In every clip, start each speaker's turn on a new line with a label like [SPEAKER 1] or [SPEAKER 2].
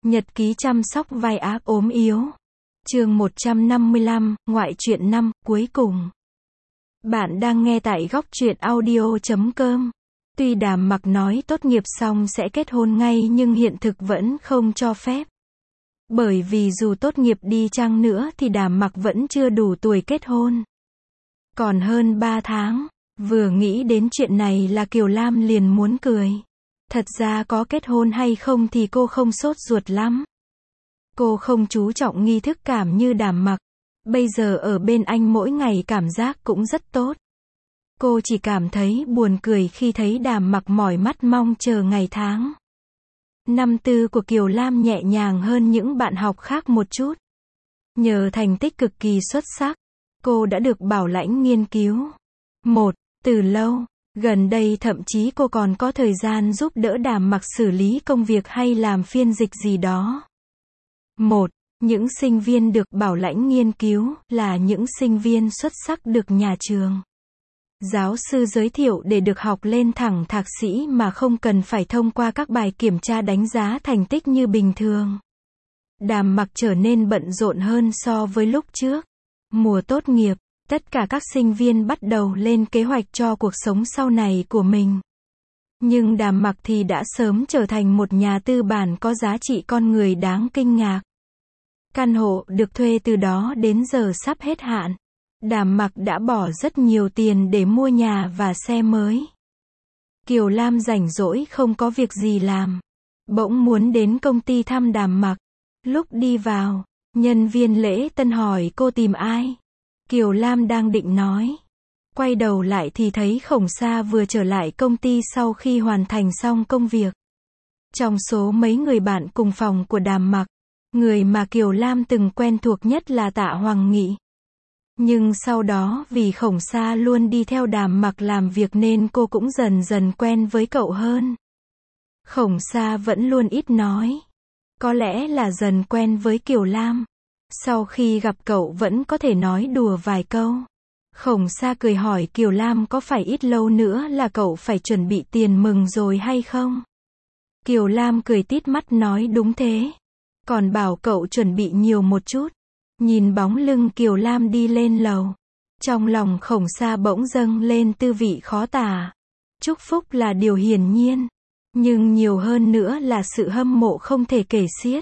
[SPEAKER 1] Nhật ký chăm sóc vai ác ốm yếu. Chương 155, ngoại truyện 5, cuối cùng. Bạn đang nghe tại góc truyện audio.com. Tuy Đàm Mặc nói tốt nghiệp xong sẽ kết hôn ngay nhưng hiện thực vẫn không cho phép. Bởi vì dù tốt nghiệp đi chăng nữa thì Đàm Mặc vẫn chưa đủ tuổi kết hôn. Còn hơn 3 tháng, vừa nghĩ đến chuyện này là Kiều Lam liền muốn cười. Thật ra có kết hôn hay không thì cô không sốt ruột lắm. Cô không chú trọng nghi thức cảm như Đàm Mặc. Bây giờ ở bên anh mỗi ngày cảm giác cũng rất tốt. Cô chỉ cảm thấy buồn cười khi thấy Đàm Mặc mỏi mắt mong chờ ngày tháng. Năm tư của Kiều Lam nhẹ nhàng hơn những bạn học khác một chút. Nhờ thành tích cực kỳ xuất sắc, cô đã được bảo lãnh nghiên cứu. Từ lâu, gần đây thậm chí cô còn có thời gian giúp đỡ Đàm Mặc xử lý công việc hay làm phiên dịch gì đó. Những sinh viên được bảo lãnh nghiên cứu là những sinh viên xuất sắc được nhà trường giáo sư giới thiệu để được học lên thẳng thạc sĩ mà không cần phải thông qua các bài kiểm tra đánh giá thành tích như bình thường. Đàm Mặc trở nên bận rộn hơn so với lúc trước. Mùa tốt nghiệp, tất cả các sinh viên bắt đầu lên kế hoạch cho cuộc sống sau này của mình. Nhưng Đàm Mặc thì đã sớm trở thành một nhà tư bản có giá trị con người đáng kinh ngạc. Căn hộ được thuê từ đó đến giờ sắp hết hạn. Đàm Mặc đã bỏ rất nhiều tiền để mua nhà và xe mới. Kiều Lam rảnh rỗi không có việc gì làm, bỗng muốn đến công ty thăm Đàm Mặc. Lúc đi vào, nhân viên lễ tân hỏi cô tìm ai. Kiều Lam đang định nói, quay đầu lại thì thấy Khổng Sa vừa trở lại công ty sau khi hoàn thành xong công việc. Trong số mấy người bạn cùng phòng của Đàm Mặc, người mà Kiều Lam từng quen thuộc nhất là Tạ Hoàng Nghị. Nhưng sau đó vì Khổng Sa luôn đi theo Đàm Mặc làm việc nên cô cũng dần dần quen với cậu hơn. Khổng Sa vẫn luôn ít nói. Có lẽ là dần quen với Kiều Lam. Sau khi gặp cậu vẫn có thể nói đùa vài câu. Khổng Sa cười hỏi Kiều Lam có phải ít lâu nữa là cậu phải chuẩn bị tiền mừng rồi hay không? Kiều Lam cười tít mắt nói đúng thế. Còn bảo cậu chuẩn bị nhiều một chút. Nhìn bóng lưng Kiều Lam đi lên lầu. Trong lòng Khổng Sa bỗng dâng lên tư vị khó tả. Chúc phúc là điều hiển nhiên. Nhưng nhiều hơn nữa là sự hâm mộ không thể kể xiết.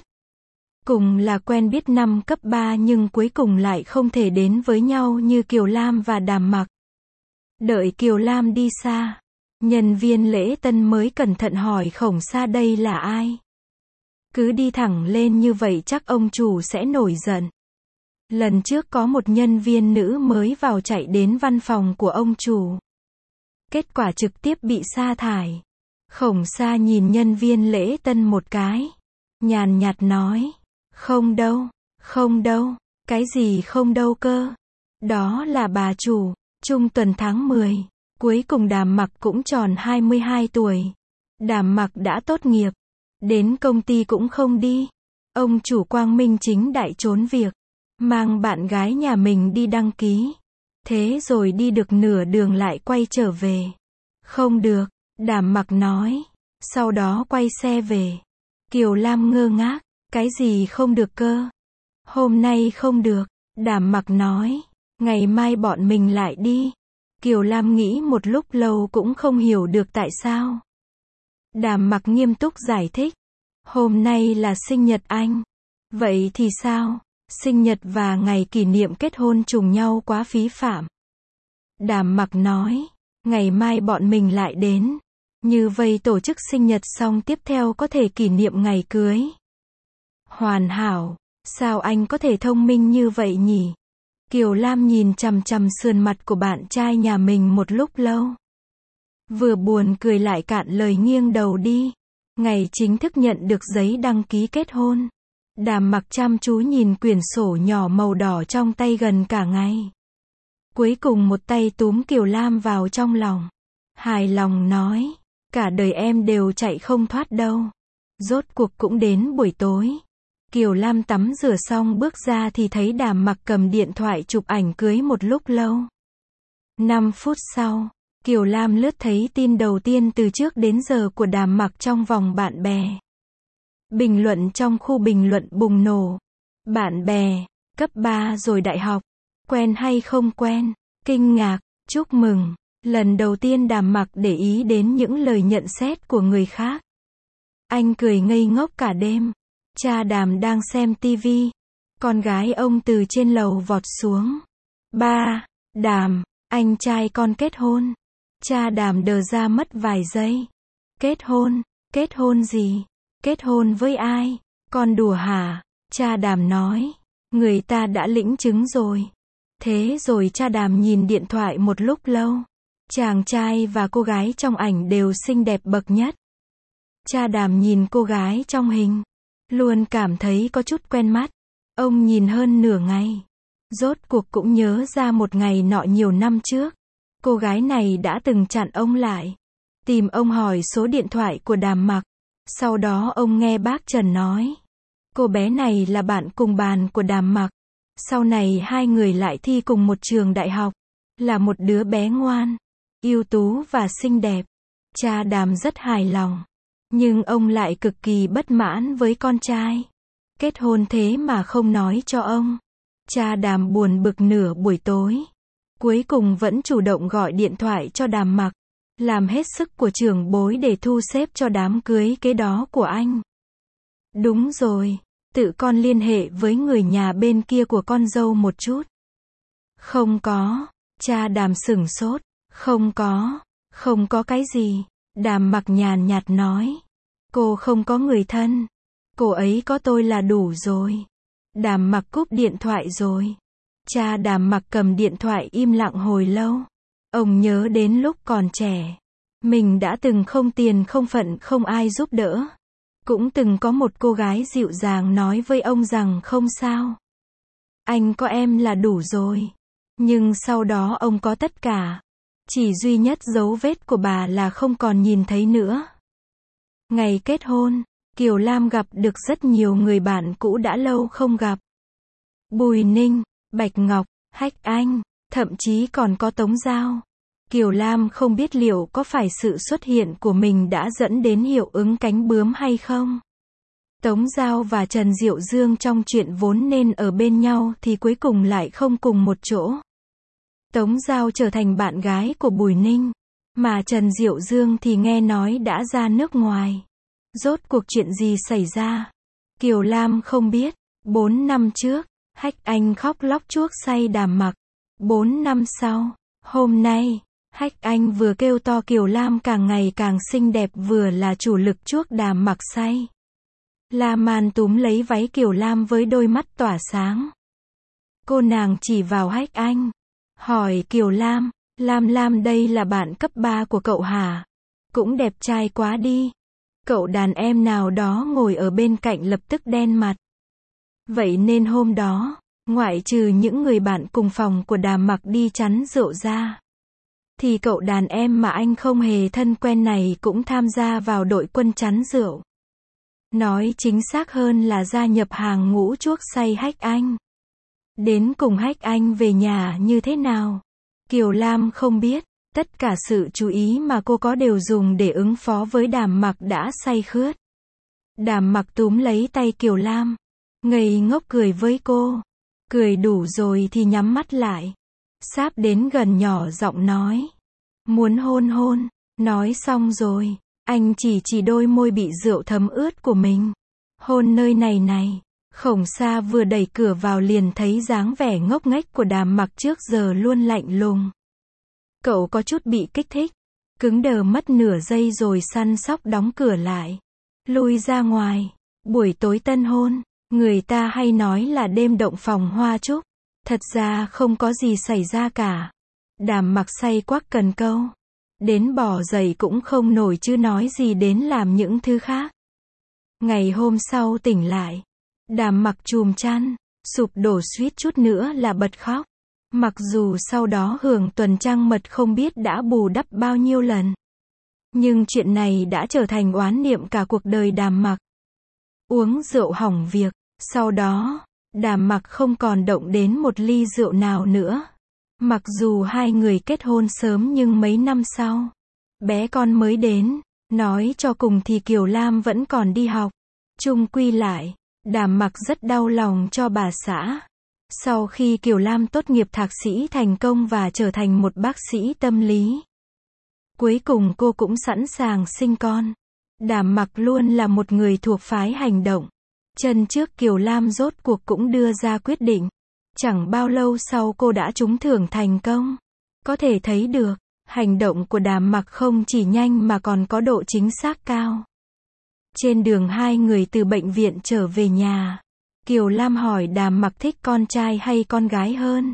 [SPEAKER 1] Cùng là quen biết năm cấp 3 nhưng cuối cùng lại không thể đến với nhau như Kiều Lam và Đàm Mặc. Đợi Kiều Lam đi xa, nhân viên lễ tân mới cẩn thận hỏi Khổng Sa đây là ai? Cứ đi thẳng lên như vậy chắc ông chủ sẽ nổi giận. Lần trước có một nhân viên nữ mới vào chạy đến văn phòng của ông chủ. Kết quả trực tiếp bị sa thải. Khổng Sa nhìn nhân viên lễ tân một cái. Nhàn nhạt nói. Không đâu, cái gì không đâu cơ. Đó là bà chủ. Trung tuần tháng 10, cuối cùng Đàm Mặc cũng tròn 22 tuổi. Đàm Mặc đã tốt nghiệp. Đến công ty cũng không đi. Ông chủ quang minh chính đại trốn việc. Mang bạn gái nhà mình đi đăng ký. Thế rồi đi được nửa đường lại quay trở về. Không được, Đàm Mặc nói. Sau đó quay xe về. Kiều Lam ngơ ngác. Cái gì không được cơ? Hôm nay không được, Đàm Mặc nói. Ngày mai bọn mình lại đi. Kiều Lam nghĩ một lúc lâu cũng không hiểu được tại sao. Đàm Mặc nghiêm túc giải thích. Hôm nay là sinh nhật anh. Vậy thì sao? Sinh nhật và ngày kỷ niệm kết hôn trùng nhau quá phí phạm. Đàm Mặc nói. Ngày mai bọn mình lại đến. Như vậy tổ chức sinh nhật xong tiếp theo có thể kỷ niệm ngày cưới. Hoàn hảo. Sao anh có thể thông minh như vậy nhỉ? Kiều Lam nhìn chằm chằm sườn mặt của bạn trai nhà mình một lúc lâu. Vừa buồn cười lại cạn lời nghiêng đầu đi. Ngày chính thức nhận được giấy đăng ký kết hôn. Đàm Mặc chăm chú nhìn quyển sổ nhỏ màu đỏ trong tay gần cả ngày. Cuối cùng một tay túm Kiều Lam vào trong lòng. Hài lòng nói. Cả đời em đều chạy không thoát đâu. Rốt cuộc cũng đến buổi tối. Kiều Lam tắm rửa xong bước ra thì thấy Đàm Mặc cầm điện thoại chụp ảnh cưới một lúc lâu. 5 phút sau, Kiều Lam lướt thấy tin đầu tiên từ trước đến giờ của Đàm Mặc trong vòng bạn bè. Bình luận trong khu bình luận bùng nổ. Bạn bè, cấp 3 rồi đại học. Quen hay không quen? Kinh ngạc, chúc mừng. Lần đầu tiên Đàm Mặc để ý đến những lời nhận xét của người khác. Anh cười ngây ngốc cả đêm. Cha Đàm đang xem tivi. Con gái ông từ trên lầu vọt xuống. Ba, Đàm, anh trai con kết hôn. Cha Đàm đờ ra mất vài giây. Kết hôn gì? Kết hôn với ai? Con đùa hả? Cha Đàm nói. Người ta đã lĩnh chứng rồi. Thế rồi cha Đàm nhìn điện thoại một lúc lâu. Chàng trai và cô gái trong ảnh đều xinh đẹp bậc nhất. Cha Đàm nhìn cô gái trong hình. Luôn cảm thấy có chút quen mắt. Ông nhìn hơn nửa ngày. Rốt cuộc cũng nhớ ra một ngày nọ nhiều năm trước. Cô gái này đã từng chặn ông lại. Tìm ông hỏi số điện thoại của Đàm Mặc. Sau đó ông nghe bác Trần nói. Cô bé này là bạn cùng bàn của Đàm Mặc. Sau này hai người lại thi cùng một trường đại học. Là một đứa bé ngoan, ưu tú và xinh đẹp. Cha Đàm rất hài lòng. Nhưng ông lại cực kỳ bất mãn với con trai. Kết hôn thế mà không nói cho ông. Cha Đàm buồn bực nửa buổi tối. Cuối cùng vẫn chủ động gọi điện thoại cho Đàm Mặc. Làm hết sức của trưởng bối để thu xếp cho đám cưới kế đó của anh. Đúng rồi, tự con liên hệ với người nhà bên kia của con dâu một chút. Không có, cha Đàm sửng sốt. Không có cái gì. Đàm Mặc nhàn nhạt nói. Cô không có người thân. Cô ấy có tôi là đủ rồi. Đàm Mặc cúp điện thoại rồi. Cha Đàm Mặc cầm điện thoại im lặng hồi lâu. Ông nhớ đến lúc còn trẻ. Mình đã từng không tiền không phận không ai giúp đỡ. Cũng từng có một cô gái dịu dàng nói với ông rằng không sao. Anh có em là đủ rồi. Nhưng sau đó ông có tất cả. Chỉ duy nhất dấu vết của bà là không còn nhìn thấy nữa. Ngày kết hôn, Kiều Lam gặp được rất nhiều người bạn cũ đã lâu không gặp. Bùi Ninh, Bạch Ngọc, Hách Anh, thậm chí còn có Tống Giao. Kiều Lam không biết liệu có phải sự xuất hiện của mình đã dẫn đến hiệu ứng cánh bướm hay không. Tống Giao và Trần Diệu Dương trong chuyện vốn nên ở bên nhau thì cuối cùng lại không cùng một chỗ. Tống Giao trở thành bạn gái của Bùi Ninh, mà Trần Diệu Dương thì nghe nói đã ra nước ngoài. Rốt cuộc chuyện gì xảy ra? Kiều Lam không biết. 4 năm trước, Hách Anh khóc lóc chuốc say Đàm Mặc. 4 năm sau, hôm nay, Hách Anh vừa kêu to Kiều Lam càng ngày càng xinh đẹp vừa là chủ lực chuốc Đàm Mặc say. La Man túm lấy váy Kiều Lam với đôi mắt tỏa sáng. Cô nàng chỉ vào Hách Anh. Hỏi Kiều Lam, Lam đây là bạn cấp 3 của cậu hả? Cũng đẹp trai quá đi. Cậu đàn em nào đó ngồi ở bên cạnh lập tức đen mặt. Vậy nên hôm đó, ngoại trừ những người bạn cùng phòng của Đàm Mặc đi chắn rượu ra, thì cậu đàn em mà anh không hề thân quen này cũng tham gia vào đội quân chắn rượu. Nói chính xác hơn là gia nhập hàng ngũ chuốc say Hách Anh. Đến cùng Hách Anh về nhà như thế nào? Kiều Lam không biết. Tất cả sự chú ý mà cô có đều dùng để ứng phó với Đàm Mặc đã say khướt. Đàm Mặc túm lấy tay Kiều Lam. Ngây ngốc cười với cô. Cười đủ rồi thì nhắm mắt lại. Sáp đến gần nhỏ giọng nói. Muốn hôn. Nói xong rồi, anh chỉ đôi môi bị rượu thấm ướt của mình. Hôn nơi này. Khổng Sa vừa đẩy cửa vào liền thấy dáng vẻ ngốc nghếch của Đàm Mặc trước giờ luôn lạnh lùng. Cậu có chút bị kích thích. Cứng đờ mất nửa giây rồi săn sóc đóng cửa lại. Lui ra ngoài. Buổi tối tân hôn, người ta hay nói là đêm động phòng hoa trúc. Thật ra không có gì xảy ra cả. Đàm Mặc say quắc cần câu. Đến bỏ giày cũng không nổi chứ nói gì đến làm những thứ khác. Ngày hôm sau tỉnh lại. Đàm Mặc chùm chăn, sụp đổ suýt chút nữa là bật khóc. Mặc dù sau đó hưởng tuần trăng mật không biết đã bù đắp bao nhiêu lần. Nhưng chuyện này đã trở thành oán niệm cả cuộc đời Đàm Mặc. Uống rượu hỏng việc, sau đó, Đàm Mặc không còn động đến một ly rượu nào nữa. Mặc dù hai người kết hôn sớm nhưng mấy năm sau, bé con mới đến, nói cho cùng thì Kiều Lam vẫn còn đi học. Chung quy lại, Đàm Mặc rất đau lòng cho bà xã. Sau khi Kiều Lam tốt nghiệp thạc sĩ thành công và trở thành một bác sĩ tâm lý, cuối cùng cô cũng sẵn sàng sinh con. Đàm Mặc luôn là một người thuộc phái hành động. Chân trước Kiều Lam rốt cuộc cũng đưa ra quyết định. Chẳng bao lâu sau cô đã trúng thưởng thành công. Có thể thấy được, hành động của Đàm Mặc không chỉ nhanh mà còn có độ chính xác cao. Trên đường hai người từ bệnh viện trở về nhà, Kiều Lam hỏi Đàm Mặc thích con trai hay con gái hơn.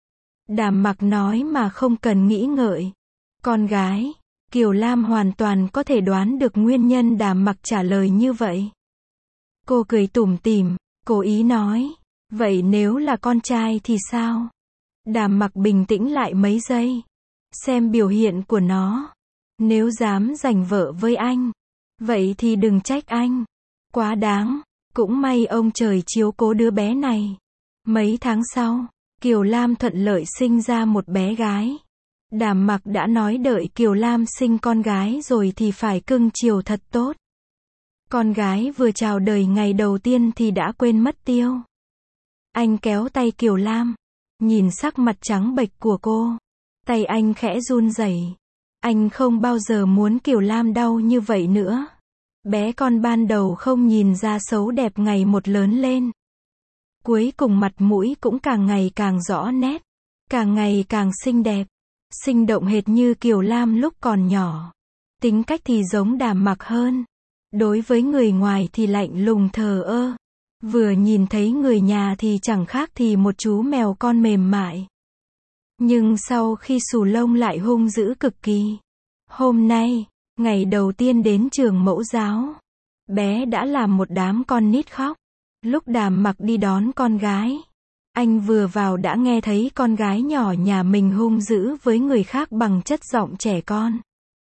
[SPEAKER 1] Đàm Mặc nói mà không cần nghĩ ngợi. Con gái. Kiều Lam hoàn toàn có thể đoán được nguyên nhân Đàm Mặc trả lời như vậy. Cô cười tủm tỉm, cố ý nói, vậy nếu là con trai thì sao? Đàm Mặc bình tĩnh lại mấy giây. Xem biểu hiện của nó. Nếu dám giành vợ với anh, vậy thì đừng trách anh. Quá đáng. Cũng may ông trời chiếu cố đứa bé này. Mấy tháng sau, Kiều Lam thuận lợi sinh ra một bé gái. Đàm Mặc đã nói đợi Kiều Lam sinh con gái rồi thì phải cưng chiều thật tốt. Con gái vừa chào đời ngày đầu tiên thì đã quên mất tiêu. Anh kéo tay Kiều Lam, nhìn sắc mặt trắng bệch của cô. Tay anh khẽ run rẩy. Anh không bao giờ muốn Kiều Lam đau như vậy nữa. Bé con ban đầu không nhìn ra xấu đẹp ngày một lớn lên. Cuối cùng mặt mũi cũng càng ngày càng rõ nét. Càng ngày càng xinh đẹp. Sinh động hệt như Kiều Lam lúc còn nhỏ. Tính cách thì giống Đàm Mặc hơn. Đối với người ngoài thì lạnh lùng thờ ơ. Vừa nhìn thấy người nhà thì chẳng khác thì một chú mèo con mềm mại. Nhưng sau khi xù lông lại hung dữ cực kỳ. Hôm nay, ngày đầu tiên đến trường mẫu giáo, bé đã làm một đám con nít khóc. Lúc Đàm Mặc đi đón con gái, anh vừa vào đã nghe thấy con gái nhỏ nhà mình hung dữ với người khác bằng chất giọng trẻ con.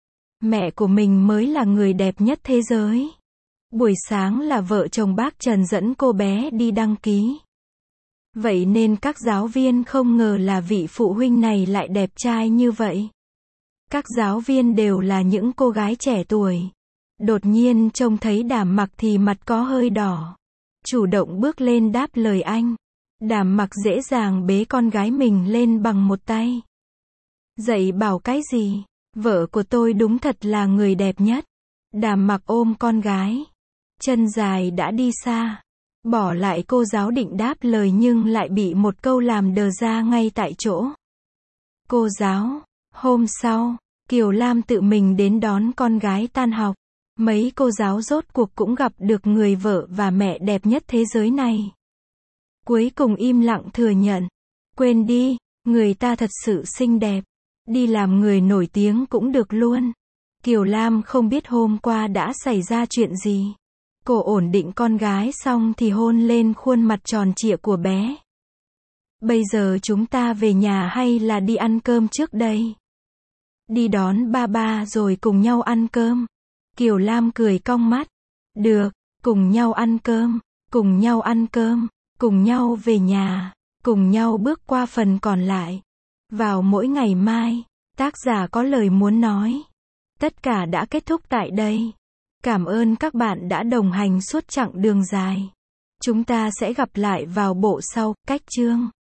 [SPEAKER 1] Mẹ của mình mới là người đẹp nhất thế giới. Buổi sáng là vợ chồng bác Trần dẫn cô bé đi đăng ký. Vậy nên các giáo viên không ngờ là vị phụ huynh này lại đẹp trai như vậy. Các giáo viên đều là những cô gái trẻ tuổi. Đột nhiên trông thấy Đàm Mặc thì mặt có hơi đỏ. Chủ động bước lên đáp lời anh. Đàm Mặc dễ dàng bế con gái mình lên bằng một tay. Dạy bảo cái gì? Vợ của tôi đúng thật là người đẹp nhất. Đàm Mặc ôm con gái. Chân dài đã đi xa. Bỏ lại cô giáo định đáp lời nhưng lại bị một câu làm đờ ra ngay tại chỗ. Cô giáo. Hôm sau, Kiều Lam tự mình đến đón con gái tan học. Mấy cô giáo rốt cuộc cũng gặp được người vợ và mẹ đẹp nhất thế giới này. Cuối cùng im lặng thừa nhận. Quên đi, người ta thật sự xinh đẹp. Đi làm người nổi tiếng cũng được luôn. Kiều Lam không biết hôm qua đã xảy ra chuyện gì. Cô ổn định con gái xong thì hôn lên khuôn mặt tròn trịa của bé. Bây giờ chúng ta về nhà hay là đi ăn cơm trước đây? Đi đón ba ba rồi cùng nhau ăn cơm. Kiều Lam cười cong mắt. Được, cùng nhau ăn cơm, cùng nhau ăn cơm, cùng nhau về nhà, cùng nhau bước qua phần còn lại. Vào mỗi ngày mai, tác giả có lời muốn nói. Tất cả đã kết thúc tại đây. Cảm ơn các bạn đã đồng hành suốt chặng đường dài. Chúng ta sẽ gặp lại vào bộ sau, cách chương.